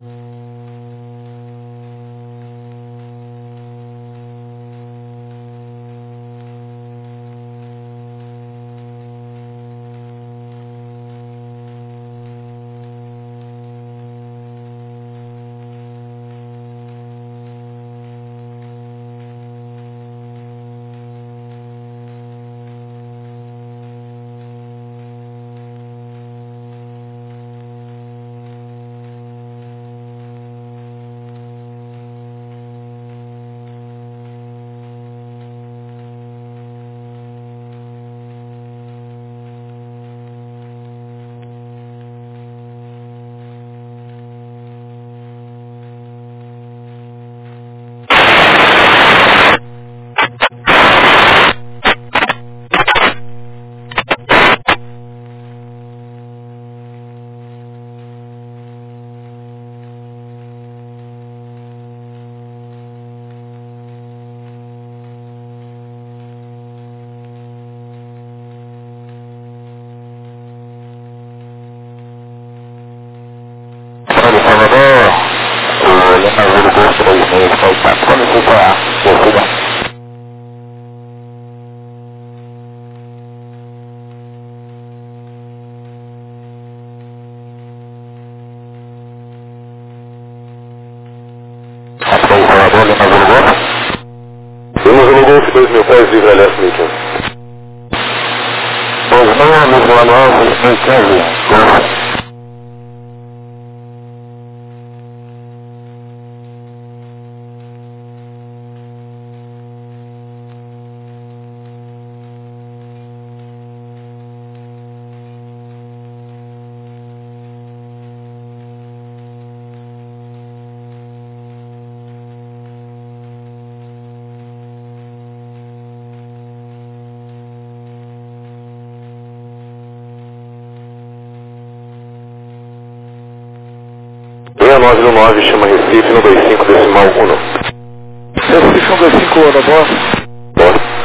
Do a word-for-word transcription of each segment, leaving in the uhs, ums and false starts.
Salvador, o Lema Zero Golf dois seis seis quatro, como você está? Desculpa. Salvador, Lema Zero Golf. Lema Zero Golf dois mil pés, livre a leste, mil e quinze. dois mil, Lisboa Nova, mil e quinze, seis nove um nove, chama Recife no dois cinco decimal um. Recife um dois cinco um, tá bom? Bom.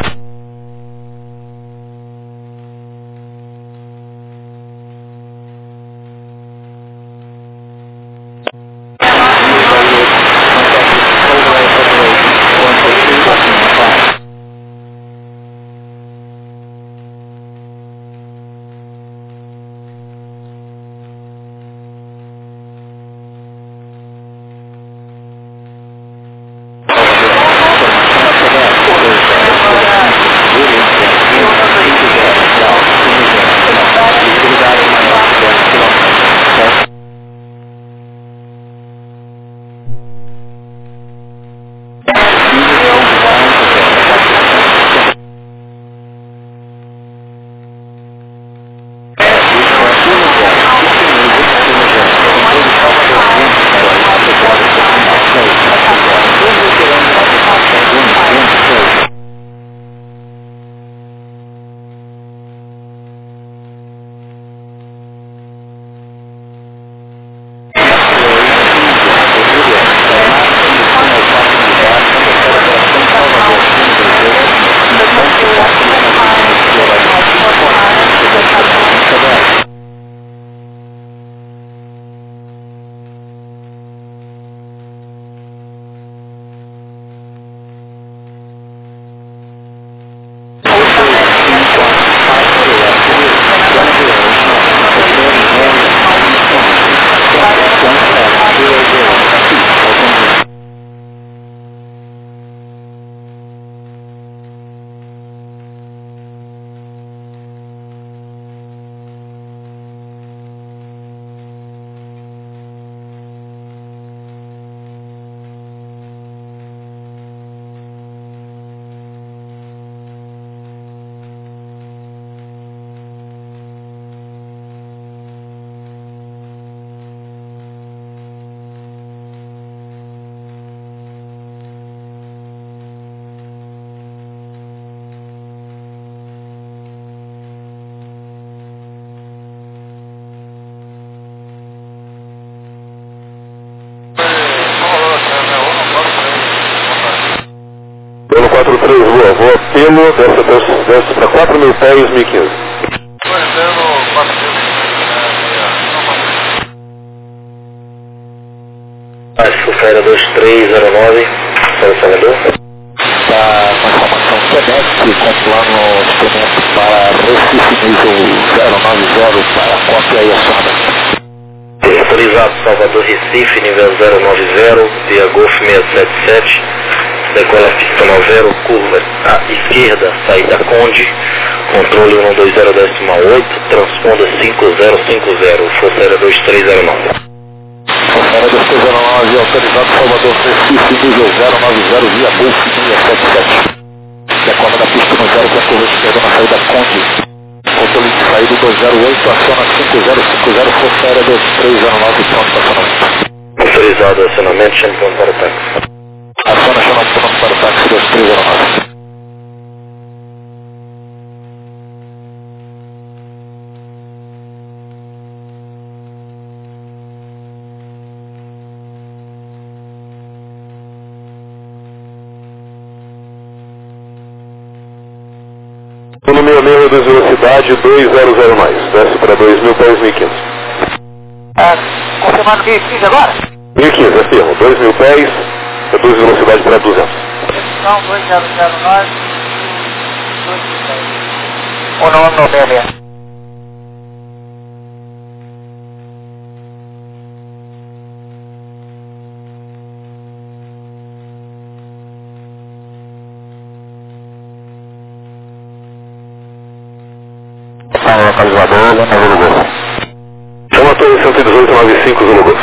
quatro três, voa, voa pelo, desce, desce, desce para quatro mil pés, mil e quinze. Fufaira dois três zero nove, São Salvador. Está com informação SEMEC com plano instrumento para Recife nível zero nove zero para cópia e acionamento. Autorizado Salvador Recife, nível zero nove zero, via Golf seiscentos e setenta e sete, decola pista noventa, curva à esquerda, saída Conde, controle um dois zero decimal oito, transponda cinco zero cinco zero, Força Aérea dois três zero nove. Força Aérea dois três zero nove, autorizado Salvador Recife, nível zero nove zero, via Golf seiscentos e setenta e sete, decola da pista no zero, com a curva esquerda na saída Conde. Controle de saída dois zero oito, aciona cinco zero cinco zero, Força Aérea dois três zero nove, pronto para acionamento. Autorizado acionamento, chame pronto para o táxi. Aciona chamado pronto para o táxi dois três zero nove. No meu meio de velocidade dois zero zero mais, desce para dois mil pés, mil e quinhentos. Ah, confirmando mil e quinze agora? mil e quinze, afirmo, dois mil pés, reduz velocidade para duzentos. Então, dois zero zero nove, dois mil dez. Ou não, não, beleza. Localizador, Zulu Golf. Chama a torre cento e dezoito nove cinco Zulu Golf.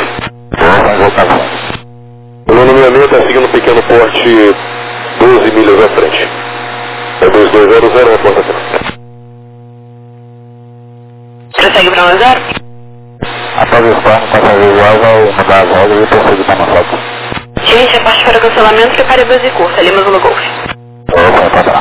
O meu nomeamento é seguindo um pequeno porte doze milhas à frente. É dois dois zero zero, uma porta frente. Prossegue para um zero? Após o plano, passageiro igual vai mudar as rodas e prosseguir para uma foto. Gente, a parte para cancelamento, prepare a base curta, Lima Zulu Golf. Opa, padrão.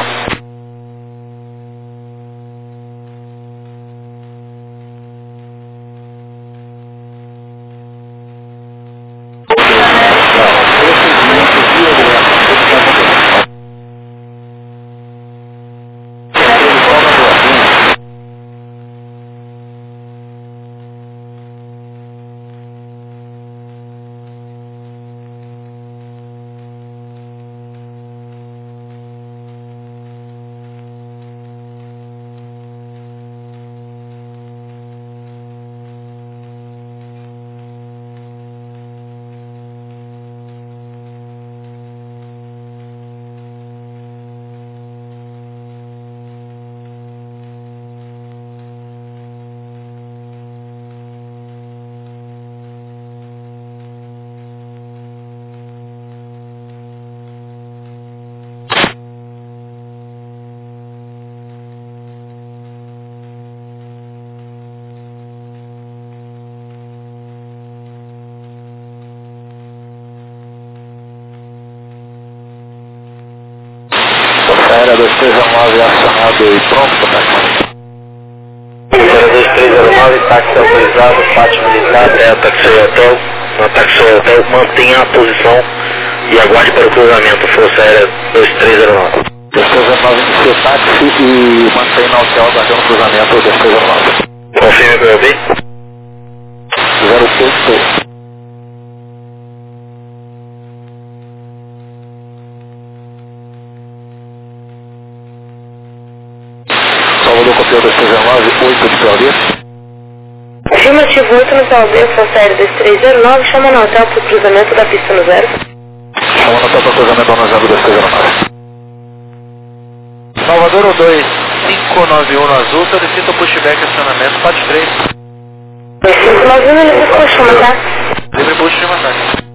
Aérea dois três zero nove acionado e pronto para táxi. Aérea dois três zero nove, táxi autorizado, pátio militar, até a táxi hotel. Na táxi hotel, mantenha a posição e aguarde para o cruzamento. Força Aérea dois três zero nove. dois três zero nove inicia o táxi e mantém na hotel aguardando o cruzamento dois três zero nove. Confirme para eu ouvir. zero seis seis. Salvador copiou dois três zero nove, oito de P O D. Afirmativo oito no P O D, Força Aérea dois três zero nove, chama no hotel para o cruzamento da pista no zero. Chama no hotel para o cruzamento da zero dois três zero nove. Salvador dois cinco nove um no azul, solicita o pushback acionamento quatro três. dois cinco nove um, ele ficou, chama, tá? Livre push de massagem.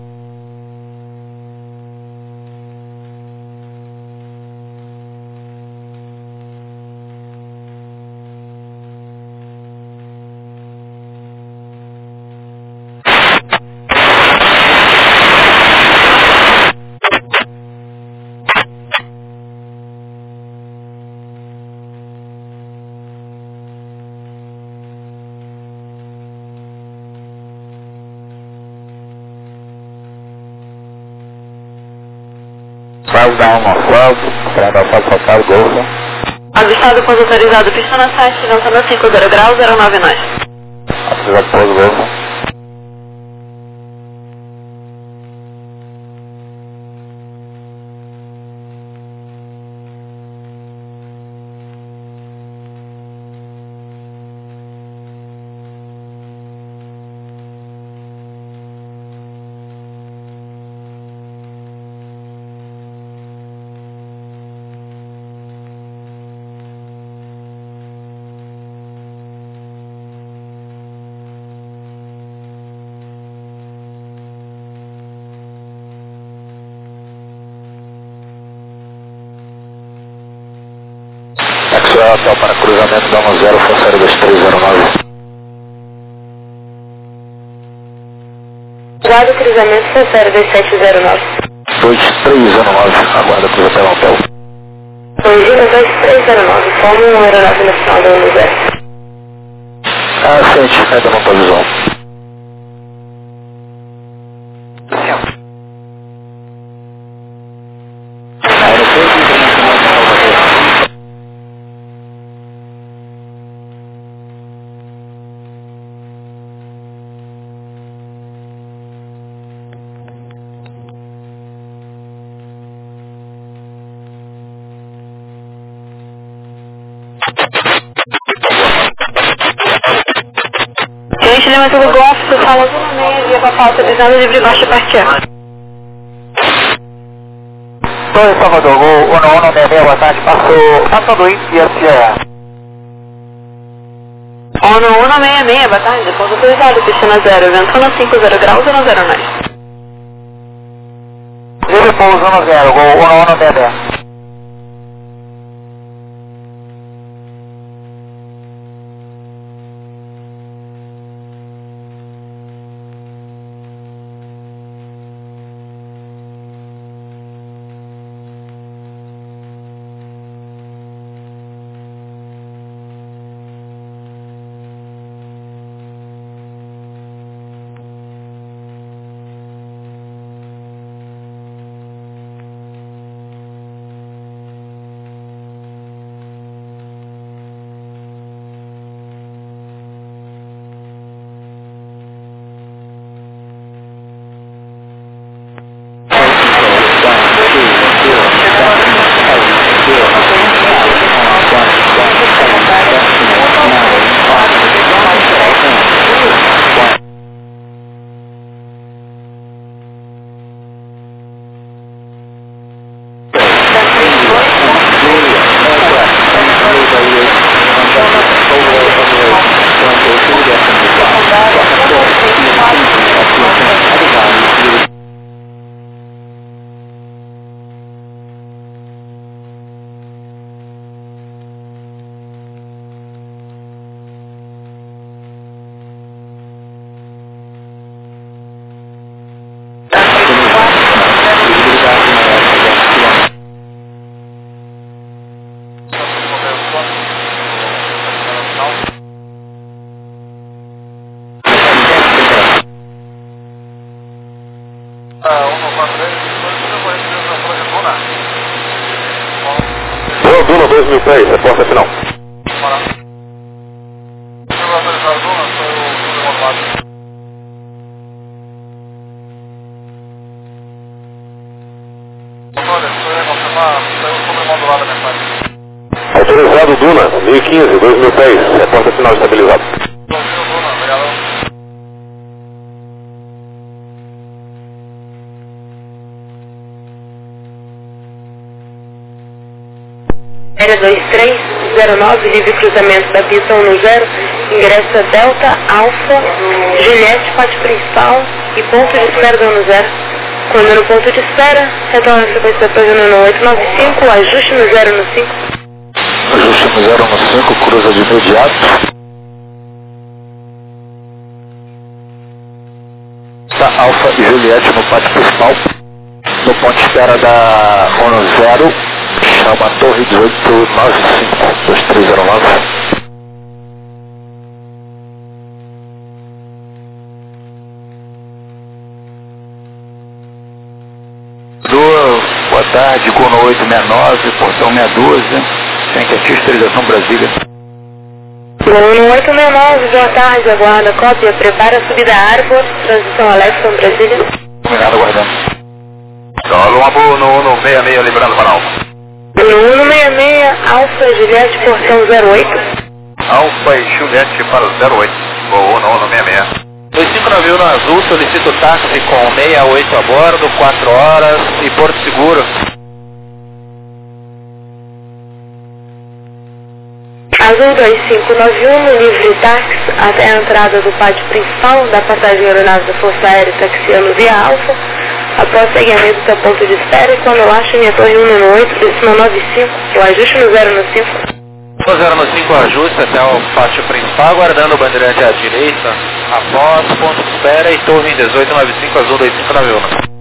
Faz da alma foto, para dar foto total, Golf. Avistado pouso autorizado, pista na sete, lançando cinco zero grau, zero nove nove. Autorizado pouso, Golf. hotel para cruzamento da um zero, Força Aérea dois três zero nove. Aguarda cruzamento, Força Aérea dois sete zero nove. dois três zero nove, aguarda cruzamento ao hotel. Londrina dois três zero nove, como uma aeronave no final da um zero. Ah, sente, ainda não está visual. Gente, lembra do golfe, você fala uma meia via para pauta visando livre baixo partir. Dois Salvador, Gol um um seis seis, boa tarde, passou, passou do índice e S E. Ono um seis seis, boa tarde, ponto autorizado, piscina zero, ventana cinco zero graus, zero zero nove. Livre pouso um zero, Gol um um seis seis. Duna dois mil e três, resposta final. Autorizado Duna, mil e quinze, dois mil e três, resposta final estabilizada. Aérea dois três zero nove, livre cruzamento da pista um zero, ingressa Delta, Alfa, Juliette, pátio principal e ponto de espera da um zero. Quando no ponto de espera, retorna a frequência da página no oito nove cinco, ajuste no zero no cinco. Ajuste no zero no cinco, cruza de imediato. Tá, Alfa e Juliette no pátio principal. No ponto de espera da um zero, chama Torre dezoito nove cinco, dois três zero nove. Boa tarde, Gono oito seis nove, portão meia dúzia, sem que aqui esterilização Brasília. Gono oito seis nove, boa tarde, aguarda cópia, prepara a subida Arbor, transição Alexson, Brasília. Combinado, aguardando. Solo uma boa no um seis seis, liberando para Alfa. No um seis seis, Alfa, Juliette, portão zero oito. Alfa e Juliette para o zero oito, boa no um seis seis. dois cinco nove um no azul, solicito táxi com sessenta e oito a bordo, quatro horas e Porto Seguro. Azul dois cinco nove um, no livre táxi até a entrada do pátio principal da passagem aeronave da Força Aérea taxiando via Alfa, após seguimento do seu ponto de espera e quando eu acho minha torre um no oito, décima nove cinco, o ajuste no zero no cinco. zero cinco ajuste até o pátio principal, aguardando o bandeirante à direita, após, ponto de espera e torre dezoito noventa e cinco, azul dois cinco nove um.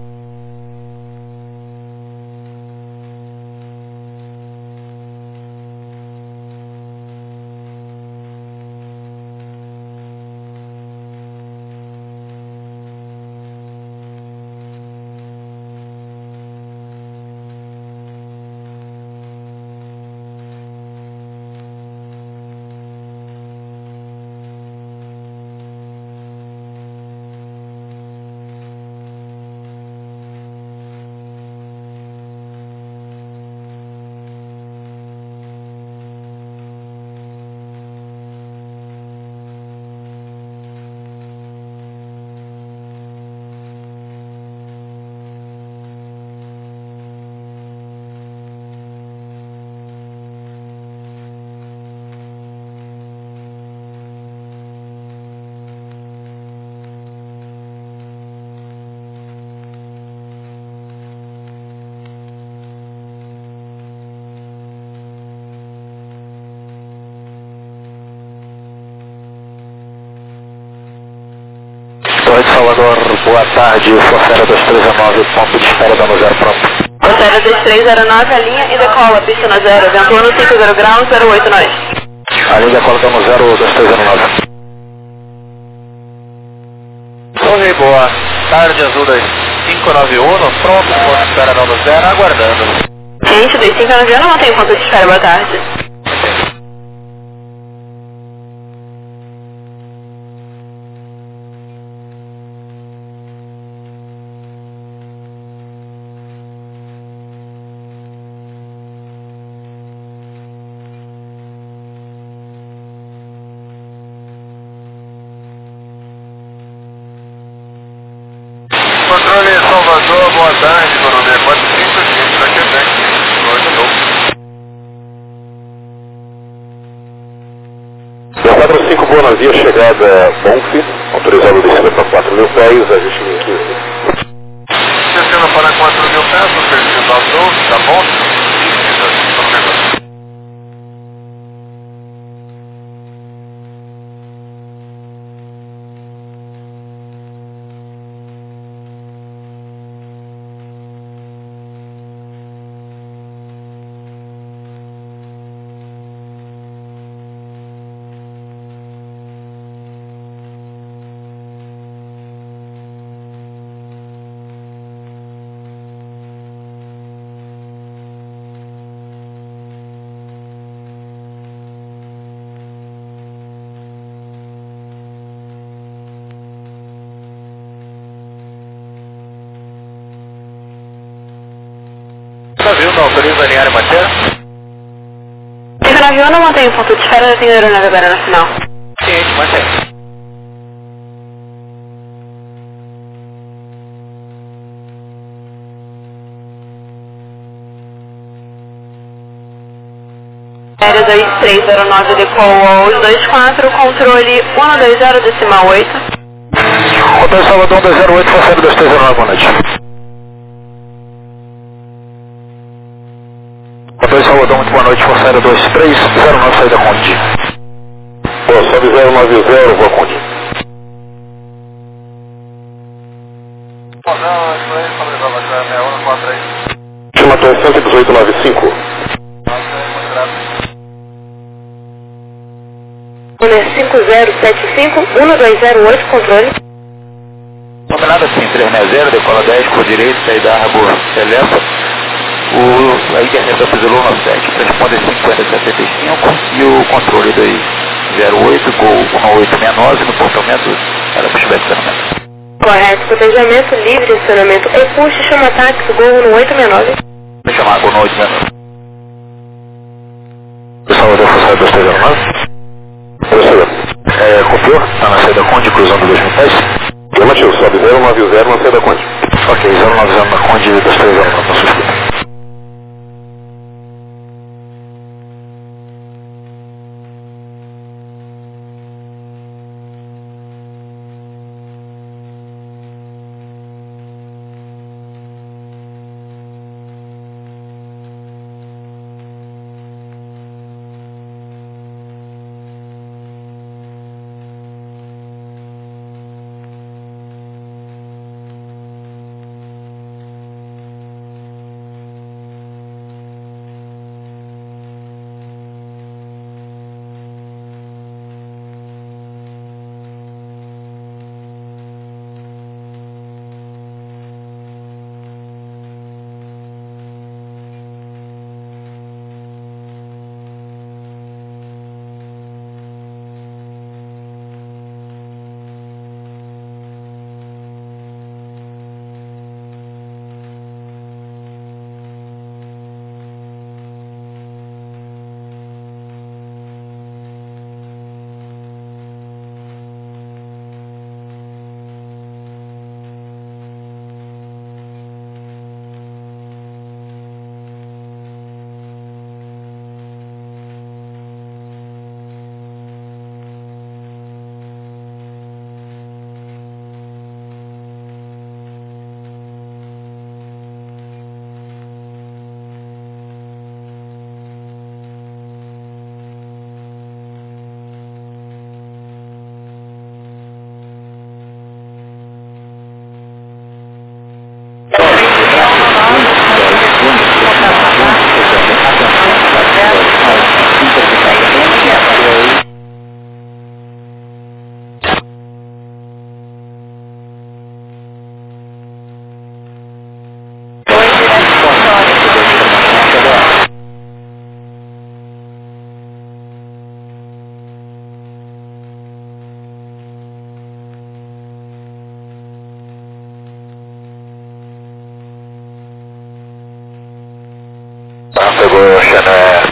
Torre de Salvador, boa tarde, Forcera dois três zero nove, ponto de espera dando zero pronto. Forcera dois três zero nove, a linha e decola, pista na zero, vento no cinco zero graus, zero oito nove. A linha decola dando zero dois três zero nove. Torre, boa tarde, azul dois cinco nove um, pronto, ponto de espera dando zero, aguardando. Gente, dois cinco nove um, não mantém ponto de espera, boa tarde. Controle Salvador, boa tarde, coronel quatro cinco cinco da Quebec, oito Deu quatro cinco, boa navio, chegada Bonf, autorizado descida para quatro mil pés, ajuste mil e quinze. Descendo para quatro mil pés, o perfil azul, tá bom? Navio não autoriza alinhar e manter? cinco nove um, não mantém ponto de espera, tem aeronave agora na final. Ciente, mantém. Aérea dois três zero nove, decola os dois quatro, controle um dois zero decimal oito. Hotel Salvador dois zero oito, Forcera dois três zero nove, boa noite. Hotel Salvador, muito boa noite, Forcera dois três zero nove, saída Conde. Boa, sobe zero nove zero, boa Conde. Não, isso aí, estabilizava já, é um quatro aí. Última torre cento e dezoito noventa e cinco. cinco zero sete cinco, um dois zero oito, controle. Combinado assim, três sessenta, decola dez, por direito, saída Arbor, Celesta. O, a internet da Zulu nove sete, transponder cinquenta setenta e cinco e o controle dois zero oito, Gol um oito seis nove, no portamento, era para estiver estacionamento. Correto, cotejamento livre, estacionamento e push, chama táxi, Gol um oito seis nove. Vou chamar Gol um oito seis nove. Salvador, Forcera dois três zero nove. Professor, é, copiou? Está na saída Conde, cruzando dois mil pés? Afirmativo, sobe zero nove zero na saída Conde. Ok, zero nove zero na Conde, dois três zero nove, na sua escuta. Tráfego Chané.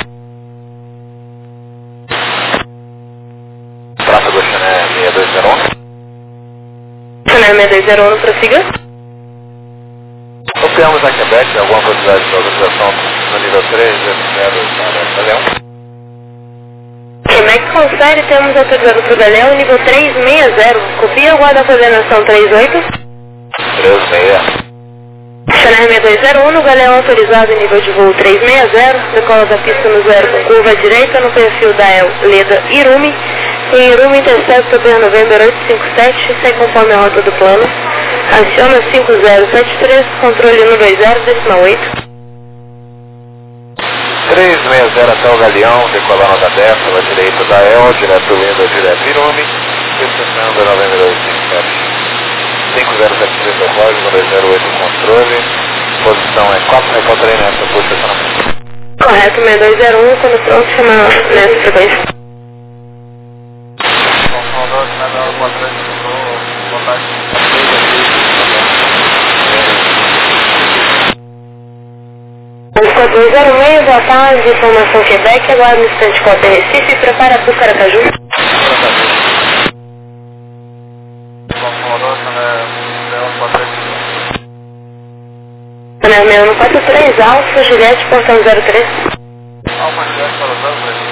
Tráfego Chané seis dois zero um. Chané seis dois zero um, prossiga. Copiamos a Quebec alguma quantidade de localização no nível três, zero para Galeão. Quebec confere, temos autorizado para o Galeão, nível três seis zero. Copia, aguarda a coordenação três oito. três seis. Chané seis dois zero um, no Galeão autorizado em nível de voo três seis zero. Decola da pista no zero com curva à direita no perfil da El Leda Irumi. Em Irumi, intercepta P November oito cinco sete, sai conforme a rota do plano. Aciona cinco zero sete três, controle um dois zero, decimal oito. três seis zero até o Galeão, decolando da Delta, à direita da El, direto Lenda, direto Irumi, estacionando November oito cinco sete. cinco zero sete três é o código, dois zero oito o controle, posição é quatro, reportarei nessa posição. Correto, seis dois zero um, quando pronto, chama nessa frequência. quatro dois zero um, boa tarde, informação Quebec, agora no instante Cota Recife, prepara para o Caracaju. Canal seis um quatro três, Alfa, Juliette, portão zero três. Alfa, Juliette, portão zero três.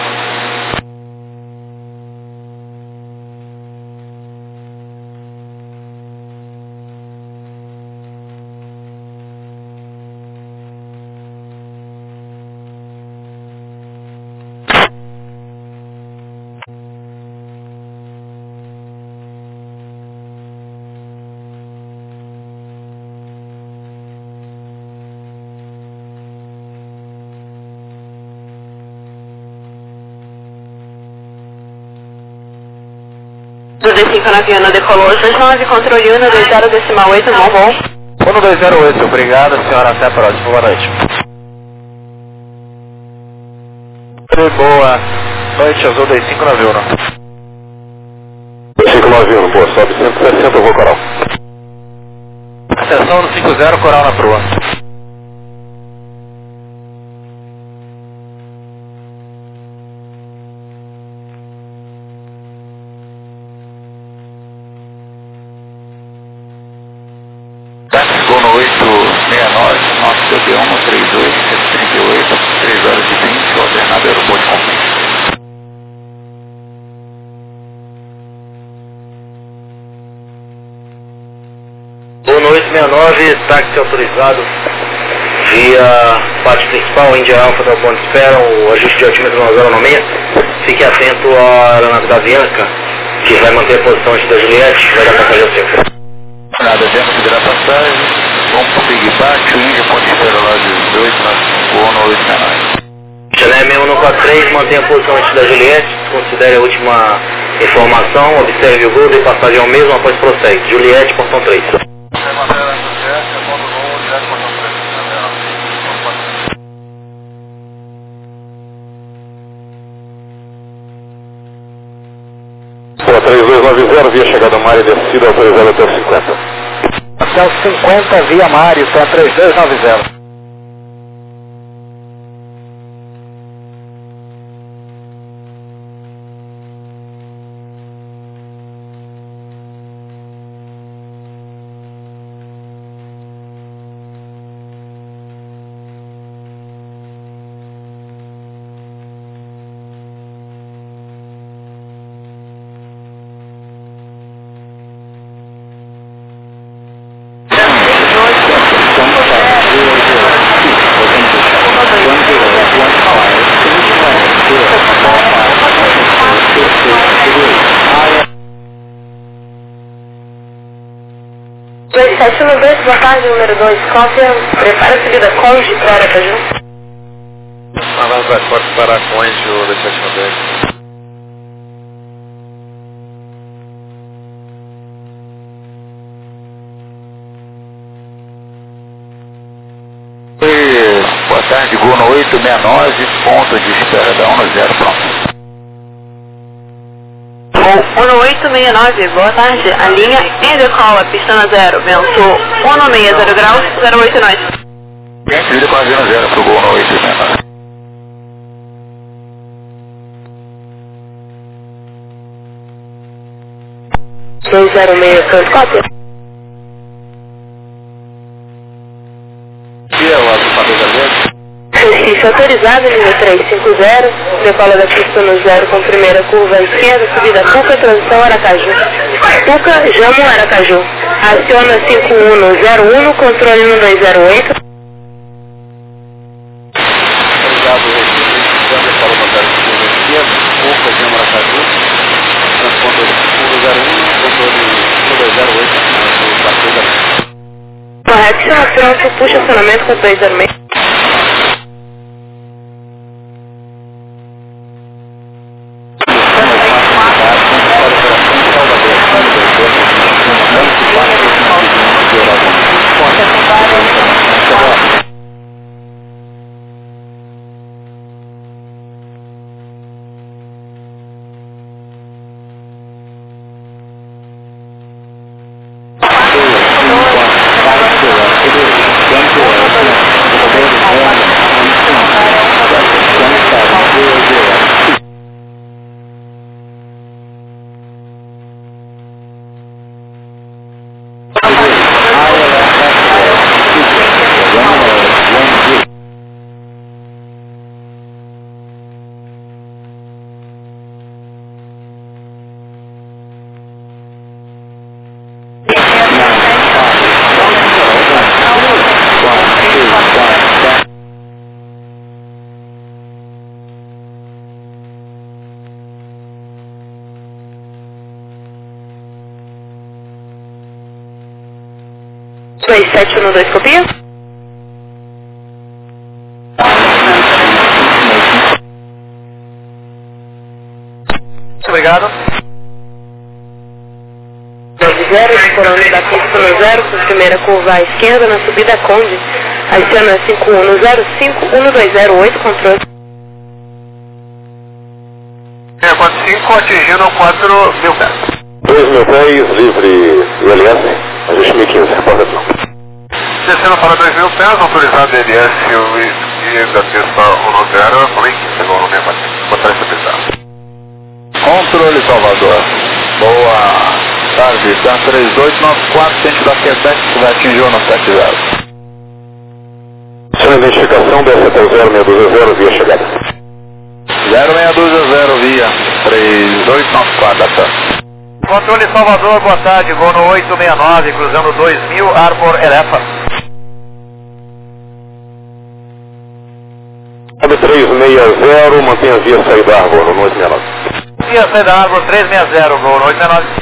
Do D cinco na Viana decolou às nove, controle um dois zero decimal oito, bom bom. um dois zero oito, obrigado, senhora, até a próxima, boa noite. Boa noite, Azul dois cinco nove um. dois cinco nove um, boa, sobe cento e sessenta, eu vou Coral. Atenção no cinco zero, Coral na proa. Gol oito seis nove, nosso C B um, três oito, cento e trinta e oito, três horas e vinte, alternado aeroporto completo. Gol oito seis nove, táxi autorizado via parte principal, Índia Alfa da ponte espera, o ajuste de altímetro na zero nove seis. Fique atento à aeronave da Bianca, que vai manter a posição antes da Juliette, vai dar passagem ao seu. Nada, dentro de virar passagem, vamos seguir baixo, Índia, ponte espera lá dezoito, nós cinco um oito seis nove. Chané seis um quatro três, mantém a posição antes da Juliette, considere a última informação, observe o voo, dê passagem ao mesmo, após prossegue. Juliette, portão três. Pô, três dois nove zero, via chegada Mário, descida autorizada até o cinquenta. Até o cinquenta, via Mário, tá três dois nove zero. sete um dois, boa tarde, número dois, cópia, prepara a subida Conde para Aracaju. Falando da Corte para a Conde, o dois sete um dois. Boa tarde, Gol no oito seis nove, ponto de espera da um zero, pronto. um oito seis nove, boa tarde, a linha em decola, pista na zero, vento um seis zero graus, zero oito nove. Gente, vida quase zero zero pro gol no oito seis nove. dois zero seis, canto cópia. E é o ocupador da mesa? Recife autorizado, nível trezentos e cinquenta, decola da pista no zero com primeira curva à esquerda, subida Puca, transição Aracaju. Puca, Jamo, Aracaju. Aciona cinco um zero um, controle um dois zero oito. Autorizado o Recife, decola da pista curva à esquerda, Puca, Jamo, Aracaju. Transponder um zero um, controle um dois zero oito. Correto, senhor, pronto, puxa acionamento com dois zero seis. dois sete um dois, copia? Obrigado. nove zero, decolando da pista no zero, com primeira curva à esquerda, na subida Conde. Aciona cinco um zero cinco um dois zero oito, controle. É, quatro cinco, atingindo quatro mil pés. dois mil pés, livre I L S, ajuste mil e quinze, reportação. Descendo para dois mil pés, autorizado L S e da pista um zero, falei que chegou no meu botar essa pista. Controle Salvador. Boa tarde, tá três dois nove quatro, centro da Quebec, que vai atingir o no sete zero. Sua identificação B S T zero seis dois zero, via chegada. zero seis dois zero via três dois nove quatro, tá. Controle Salvador, boa tarde, voo no oito seis nove, cruzando dois mil, Arbor Elefa. três seis zero, mantenha a via saída Arbor, no oito seis nove. Via saída Arbor três seis zero, voo no oito seis nove.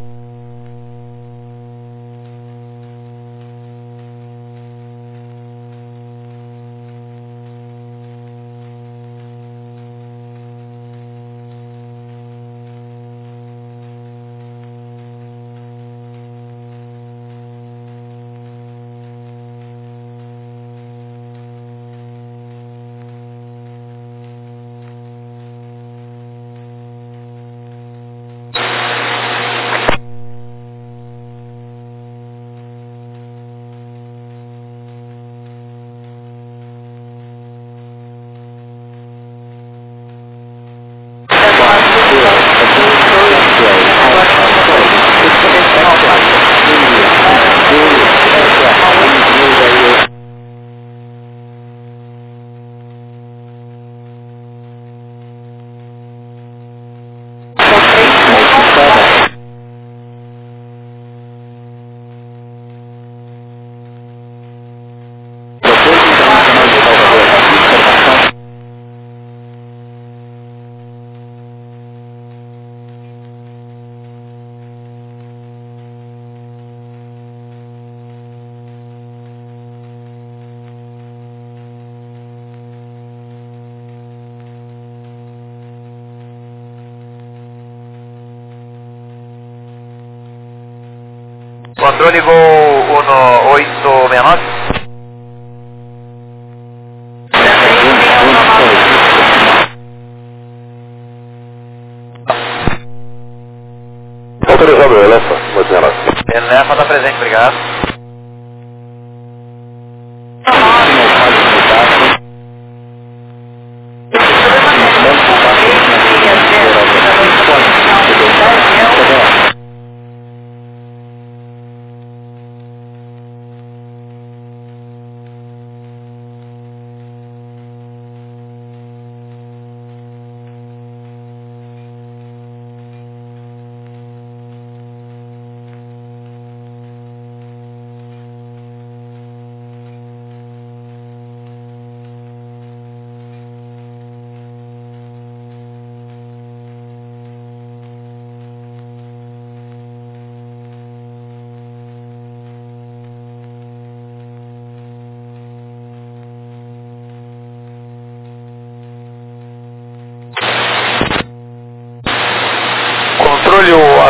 Controle Gol um oito seis nove. Autorizado o Elefa, oito seis nove. Elefa está presente, obrigado.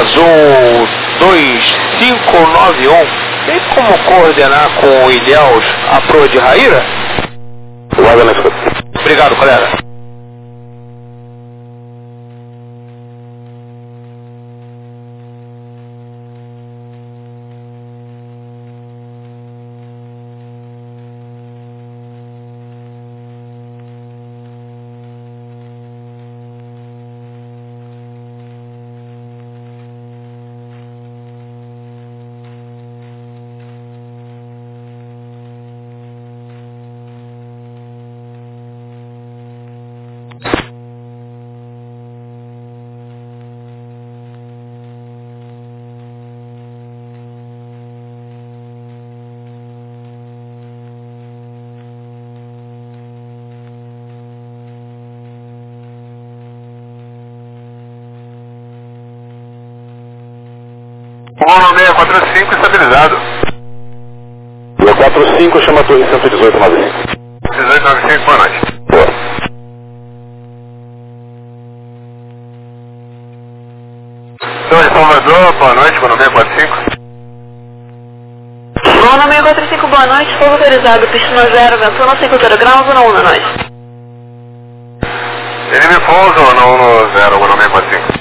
Azul dois cinco nove um, tem como coordenar com o Ilhéus a proa de Raíra? Guarda na escuta. Obrigado, colega. um seis quatro cinco estabilizado. seis quatro cinco, chama a torre cento e dezoito nove cinco. dezoito nove cinco, boa noite. Boa. Torre Salvador, boa noite, meu nome é quatro cinco. Bom, nome é quatro cinco, boa noite, fogo autorizado, pista zero, vento não cinquenta graus, ou não, na noite. Ele me pousa ou não no zero, meu nome é quatro cinco.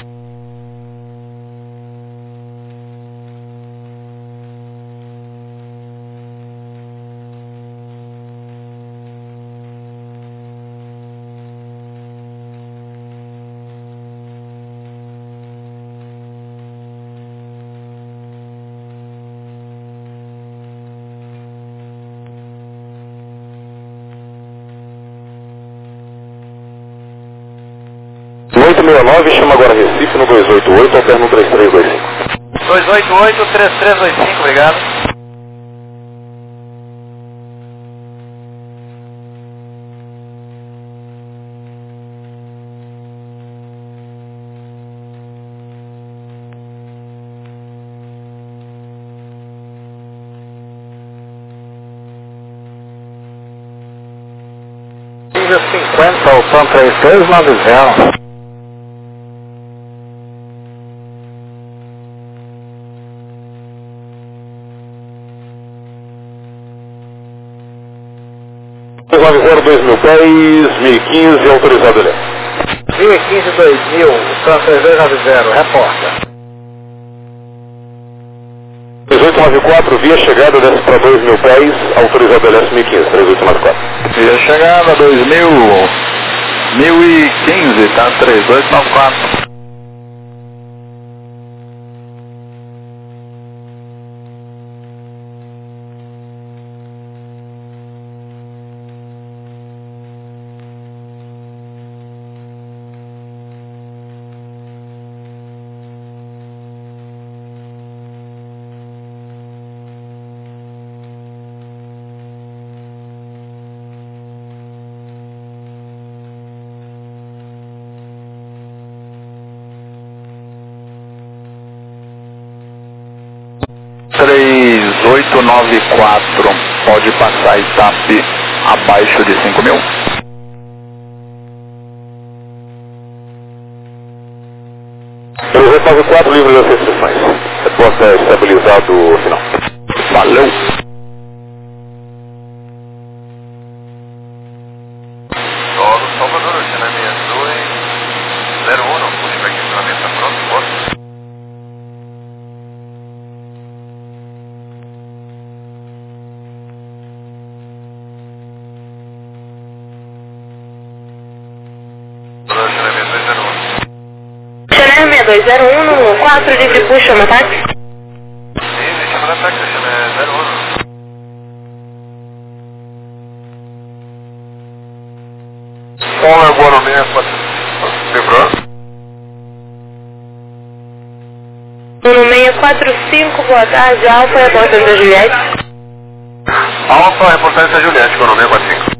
oito seis nove, chama agora Recife no dois oito oito, alterno três três dois cinco. dois oito oito, três três dois cinco, obrigado. cinquenta, Alpan três três nove zero. nove zero, dois mil pés, mil e quinze, autorizado ele. mil e quinze, dois mil, Alpan três dois nove zero, reporta. dezoito nove quatro, via chegada, desce para dois mil pés, autorizado L S mil e quinze, três oito nove quatro. Via chegada, dois mil, mil e quinze, tá? três dois nove quatro. três oito nove quatro, pode passar I T A P abaixo de cinco mil? três oito nove quatro, livre das restrições. Resposta estabilizado final. Valeu. Solo Salvador, oceana sessenta e dois zero um, o nível de funcionamento está pronto, posso? Chanel dois zero um no quatro, livre puxa, chama táxi. Sim, chama da táxi, Chanel zero um. Som é boa no meio, quatro lembrou? No seis quatro cinco, boa tarde, Alfa, reportando da Juliette. Alfa, reportagem da Juliette, com o nome quatro cinco.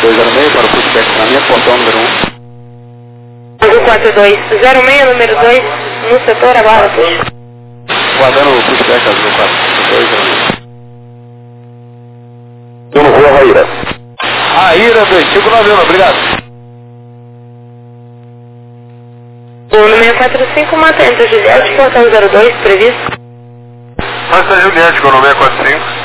dois zero seis para o pushback cruzamento, portão número um. Azul quatro dois zero seis, número dois, no setor, aguarda push. Guardando o pushback azul quatro dois zero seis. Eu não vou a Raíra. Raíra dois cinco nove um, obrigado. O número quatro cinco, mantendo Juliette, portão zero dois, previsto. Manta Juliette com o número quatro cinco.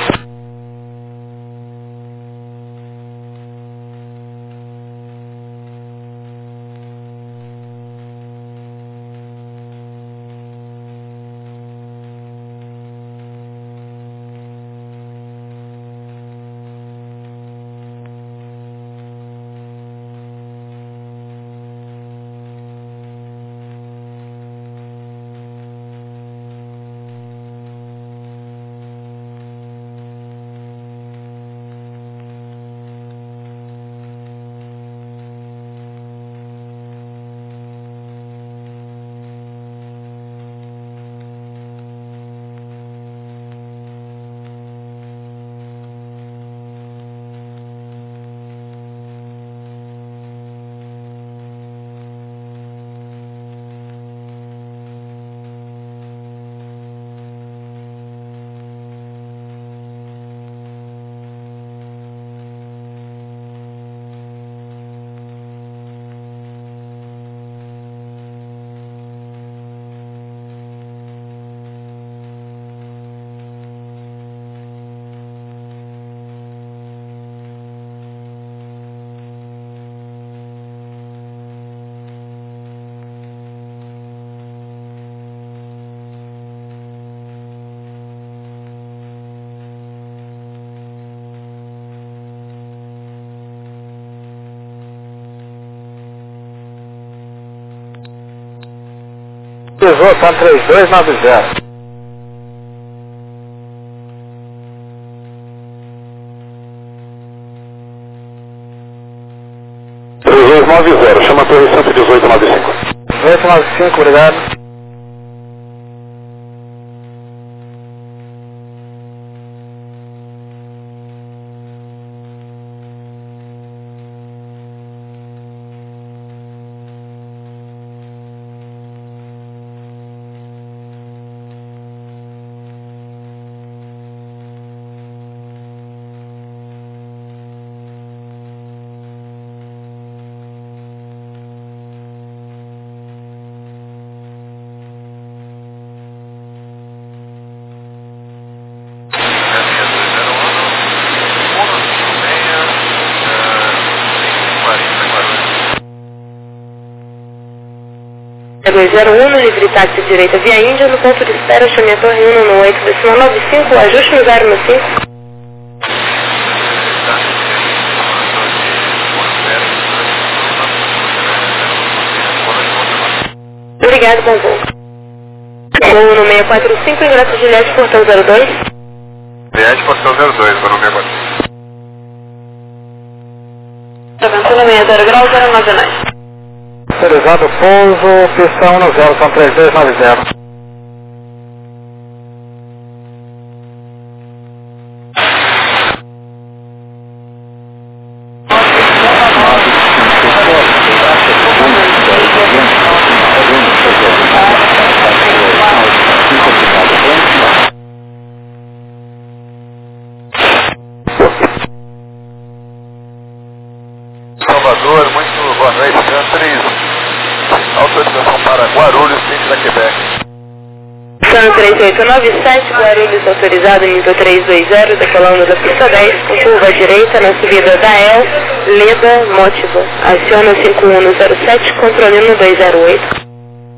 Tá três dois nove zero. três dois nove zero, chama a torre cento e dezoito nove cinco. oito nove cinco, obrigado. dois zero um, no livre táxi direita via Índia, no ponto de espera, chame a torre um no oito, decimal nove cinco, ajuste no zero no cinco. Obrigado, bom voo. Voo no seis quatro cinco, ingresso Juliette, portão zero dois. Juliette, portão zero dois, vou no seis quatro cinco. Avançando seis zero grau, zero nove nove. Autorizado pouso, pista um no zero, são três dois nove zero. Salvador, muito boa noite, três. Autorização para Guarulhos, frente da Quebec. São três oito nove sete, Guarulhos autorizado, nível três dois zero, decolando da pista dez, com curva direita na subida da El, Leda, Mótiva. Aciona cinco um no zero sete, controle no dois zero oito.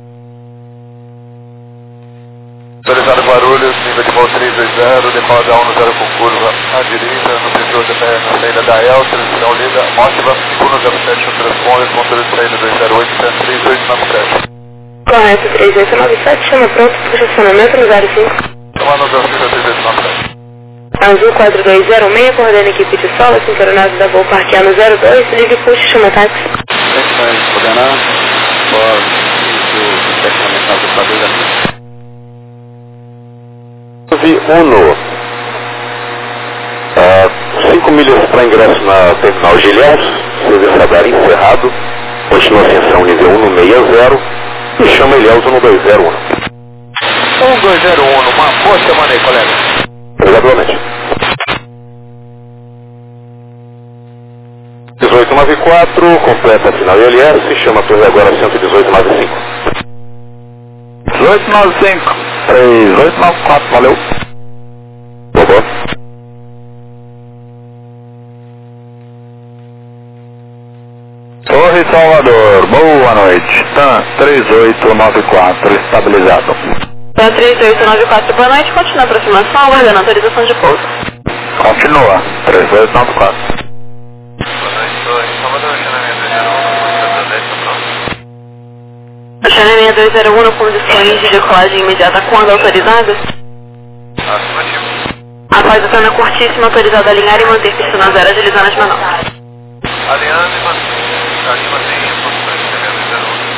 Autorizado Guarulhos, nível de voo três dois zero, decola da um no zero com curva à direita, no setor da na saída da El, transição Leda, Mótiva, cinco um no zero sete, o transponder, controle de saída dois zero oito, três oito nove sete. Correto, três oito nove sete, chama pronto, puxa acionamento no zero cinco. Chama no zero cinco, três oito nove sete. Azul quatro dois zero seis, coordena equipe de solo, sincronado da voo parquear no zero dois, ligue puxa, chama táxi. Coordenar, bora, isso, tecnicamente, do padrão da Uno, uh, cinco cinco milhas para ingresso na terminal de Ilhéus, serviço radar encerrado, continua ascensão nível um no seis zero e chama Ilhéus um dois zero um. um dois zero um, uma boa semana aí, colega. Obrigado, boa noite. dezoito nove quatro, completa a final I L S, chama a torre agora cento e dezoito nove cinco. dezoito nove cinco, três oito nove quatro, valeu. Boa, boa. Torre Salvador, boa noite. TAM três oito nove quatro, estabilizado. TAM três oito nove quatro, boa noite. Continua a aproximação, aguardando autorização de pouso. Continua, três oito nove quatro. Chanel dois zero um, condições de decolagem imediata quando autorizadas? Afirmativo. Após a zona curtíssima, autorizada a alinhar e manter pista na zero, agilizando as manobras. Alinhando e mantém. Aqui mantém posições de Chanel dois zero um.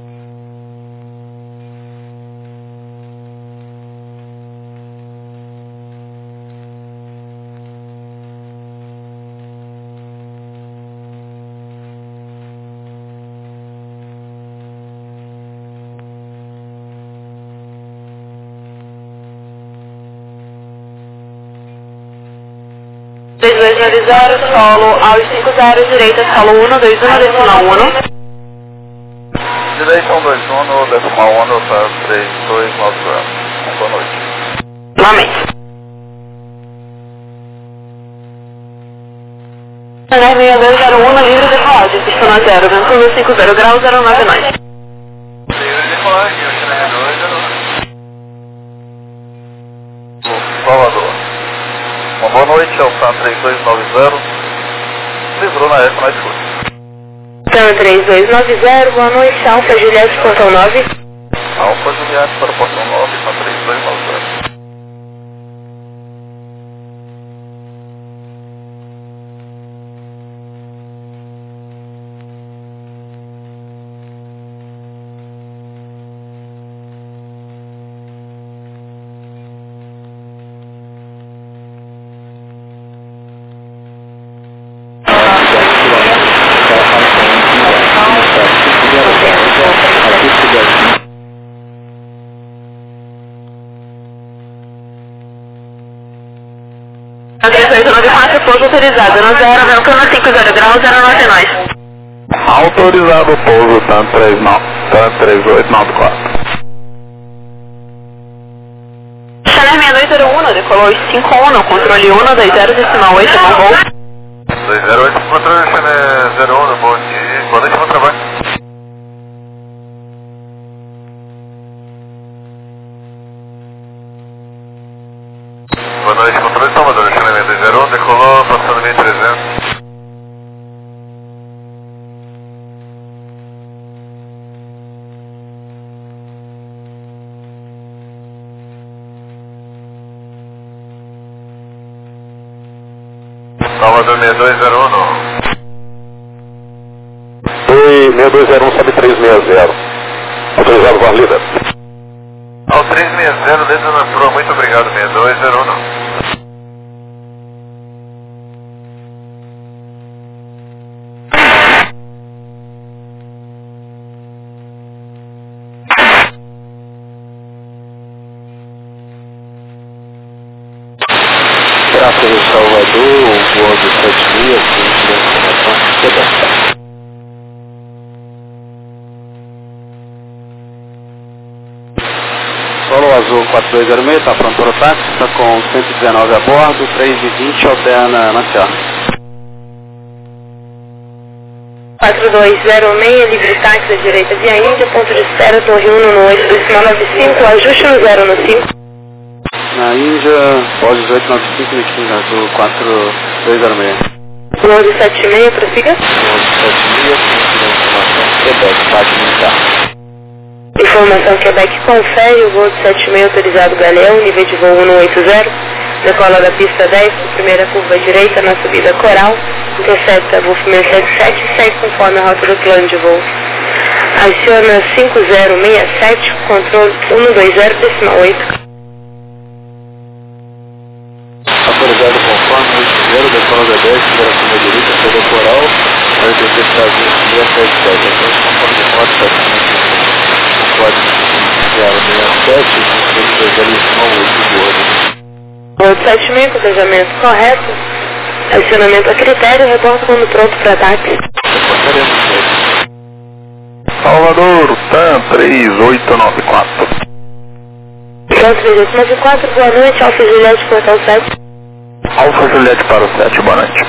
três dois nove zero, solo aos cinco zero, direita, solo um dois um, decimal um. Direita um dois um, decimal um, tá três dois nove zero. Boa noite. Novamente. Chanel seis dois zero um, livre decolagem, pista na zero, vento cinco zero graus, zero nove nove. Livre decolagem, Chanel dois zero um. Salvador. Uma boa noite, é o TAM três dois nove zero. Livrou na F mais curta. TAM três dois nove zero, boa noite, Alfa Juliette, portão nove. Alfa Juliette para o portão nove, TAM três dois nove zero. três oito nove quatro, pouso autorizado, no zero, ventana cinco zero graus, zero nove nove. Autorizado o pouso, TAM três oito nove quatro. Chanel seis dois zero um, decolou os cinco um, controle um dois zero, decimal oito, bom voo. dois zero oito, controle Chanel zero um, bom dia, boa noite, bom trabalho. Boa noite, controle Salvador, Chanel dois zero um, decolou, passando mil e trezentos. Salvador seis dois zero um, não. Oi, seis dois zero um, sobe três seis zero. Autorizado com a líder. Ao três seis zero, dentro da Natura, muito obrigado, seis dois zero um, não. Tráfego de Salvador, o voo de sete mil, aqui de informação, Quebec. Solo Azul quatro dois zero seis, está pronto para o táxi, está com cento e dezenove a bordo, três e vinte, alterna na Serra. quatro dois zero seis, livre táxi à direita via Índia, ponto de espera, torre um no oito, decimal nove cinco, ajuste no zero no cinco. Na Índia, pós dezoito nove cinco, Mequinha Azul quatro dois zero seis. Voo de sete seis, prossiga. Voo de sete mil, informação, Quebec, bate militar. Informação Quebec, confere o voo de sete seis autorizado Galeão, nível de voo um oito zero, decola da pista dez, primeira curva direita na subida Coral, intercepta Wolf seis sete sete e segue conforme a rota do plano de voo. Aciona cinco zero seis sete, controle um dois zero, decimal oito. Autorizado conforme oito zero, decola da dez, sete, dois zero oito, oito sete mil, planejamento correto. Acionamento a critério, reporta quando pronto para ataque. Salvador, T A M três oito nove quatro. Então, três oito nove quatro, boa noite, Alfa Juliette, portal sete. Alfa Juliette para o sete, boa noite.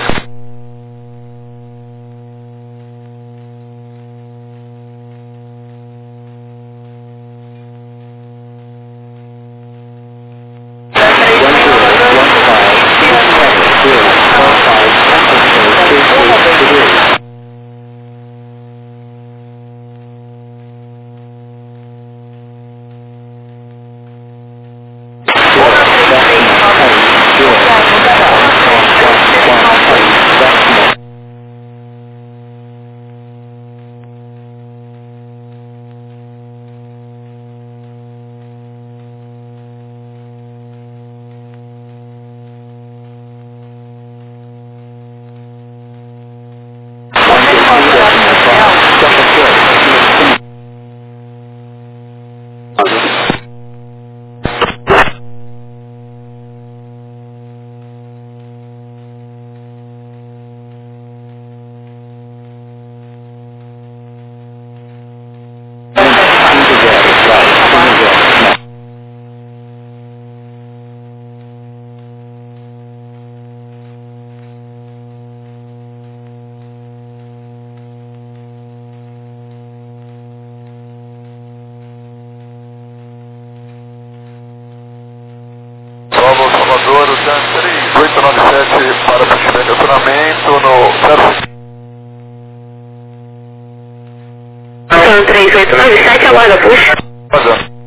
Salvador, o T A M três oito nove sete para procedimento de acionamento no zero. Então, três oito nove sete, aguarda, puxa. Fazendo.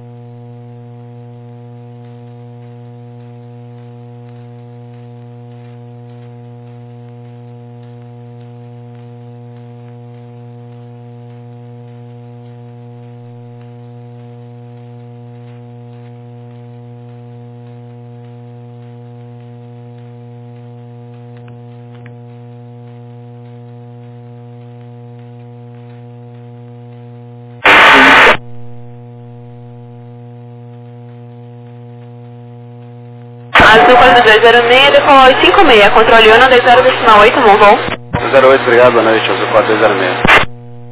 Azul quatro dois zero seis, decolou oito cinco seis, controle um, dois zero decimal oito, montou. zero oito, obrigado, boa noite, Azul quatro dois zero seis.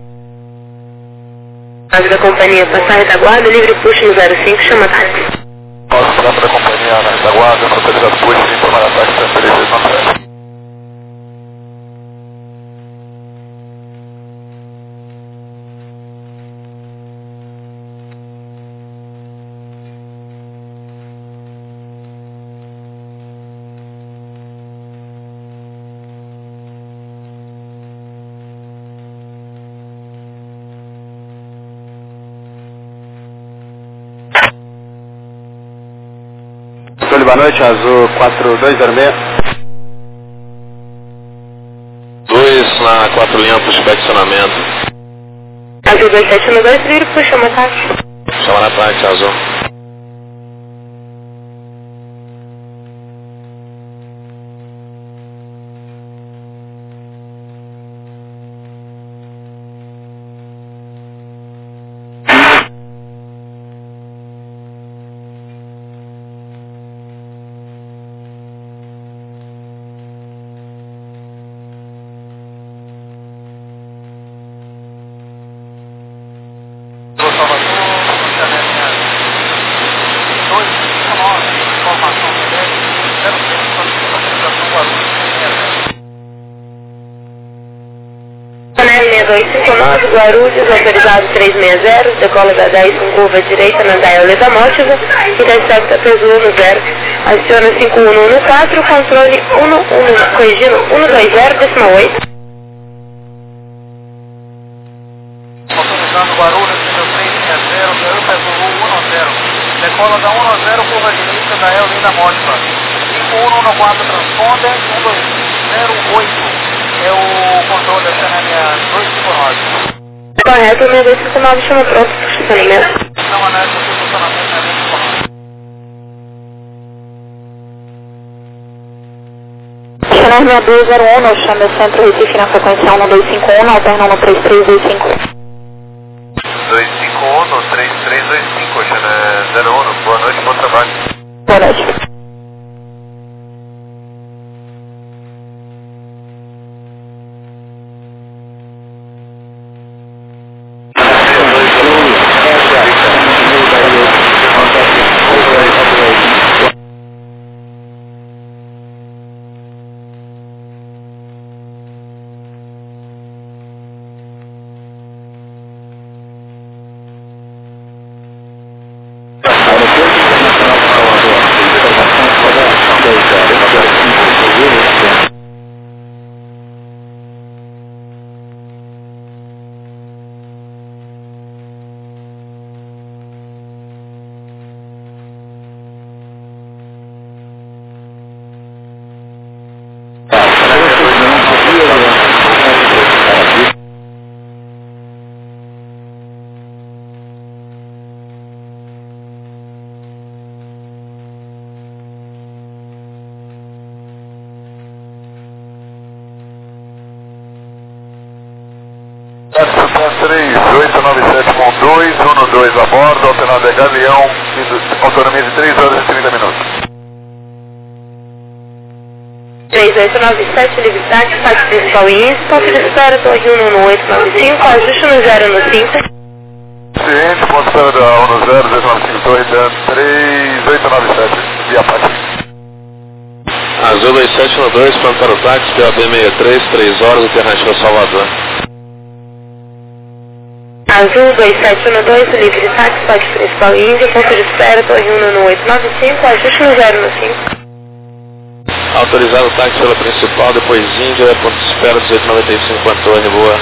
Ave da companhia, passar retaguarda, livre push no zero cinco, chama táxi. Posso para a companhia na retaguarda, para fazer as puxas e informar ataque T A M três oito nove sete. Boa noite, Azul quatro dois zero seis. dois na quatro linha para o inspecionamento. Azul dois sete um dois, livre push, chama táxi. Chama na táxi, Azul. dois cinco nove, Guarulhos, autorizado trezentos e sessenta, decola da dez com curva direita na Dial Letamótiva, intercepta peso um zero, aciona cinco um um quatro, controle um um, corrigindo um dois zero, decimal oito. Autorizando Guarulhos, trezentos e sessenta, peso um zero, decola da um zero, curva direita da Dial Letamótiva, cinco um um quatro, transponder, um dois zero oito. É o controle da C N M dois cinco nove. Correto, minha dois cinco nove, chama pronto para o estacionamento. Não, análise do funcionamento é dois cinco nove. Chanel sessenta e dois zero um, chama o centro Recife na frequência um dois cinco um, alterna no três três dois cinco. dois cinco um no três três dois cinco, Chanel. zero um, boa noite, bom trabalho. Boa noite. três oito nove sete com dois um dois a bordo, alternado é Galeão, autonomia de três horas e trinta minutos. três oito nove sete, livre táxi, táxi principal e índice, ponto de espera, torre um um oito nove cinco, ajuste no zero no cinco. Ciente, ponto de espera da um no zero, zero nove cinco, torre da três oito nove sete, via Pátio. Azul dois sete um dois, pronto para o táxi, P A B sessenta e três, três horas, alternativa Salvador. Azul dois sete um dois, livre táxi, táxi principal e índice, ponto de espera, torre um um oito nove cinco, ajuste no zero no cinco. Autorizado o táxi pela principal, depois Índia, ponto de espera dezoito noventa e cinco, Antônio, boa.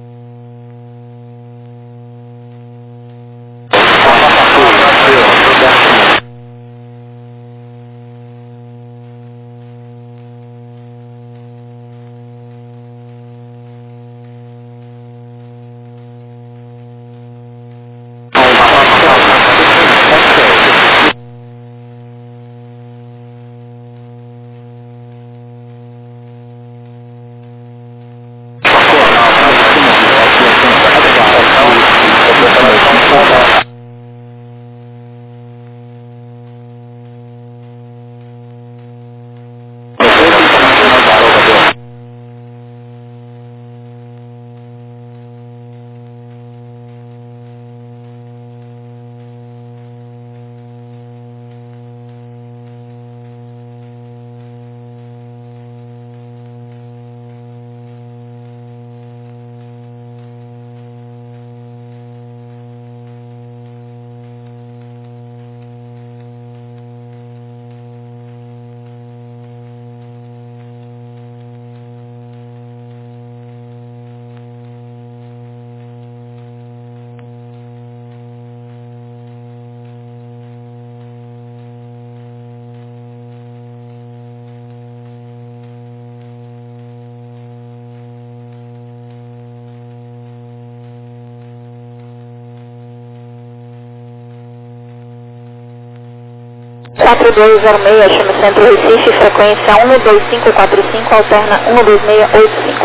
quatro dois zero seis, chama Centro Recife, frequência um dois cinco quatro cinco, alterna um dois seis oito cinco.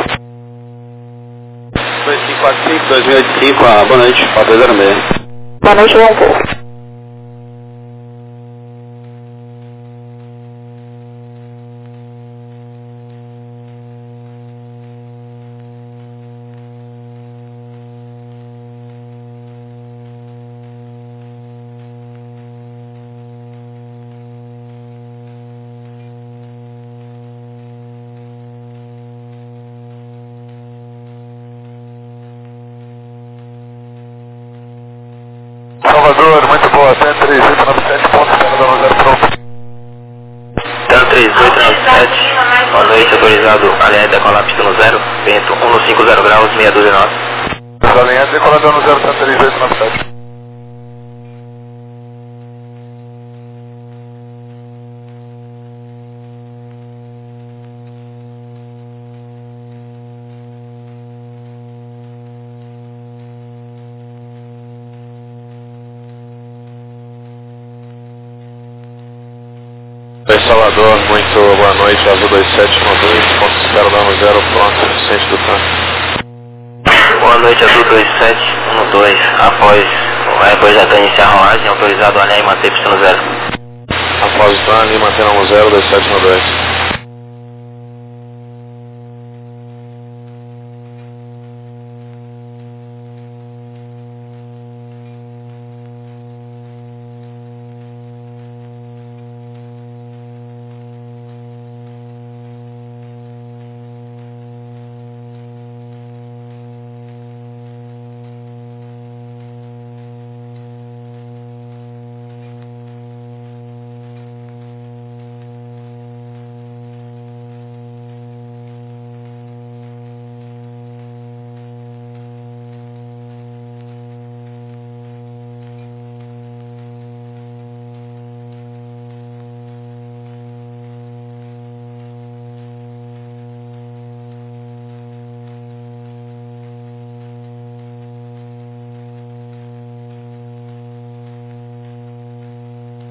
dois cinco quatro cinco, dois seis oito cinco, ah, boa noite, quatro dois zero seis. Boa noite, João Paulo. Salvador, muito boa, até três oito nove sete, ponto de espera da um zero pronto. Dan três oito nove sete, boa noite, autorizado alinhado decolar pista no zero, vento um cinco zero graus, seis dois nove. Alinhado decolador no zero, três oito nove sete. Salvador, muito boa noite, Azul dois sete um dois, ponto de espera da um zero, pronto, centro do tanque. Boa noite, Azul dois sete um dois, após Vai projetar iniciar a rolagem, autorizado a alinhar e manter pista no zero. Após o plano e mantendo no zero, dois sete nove oito.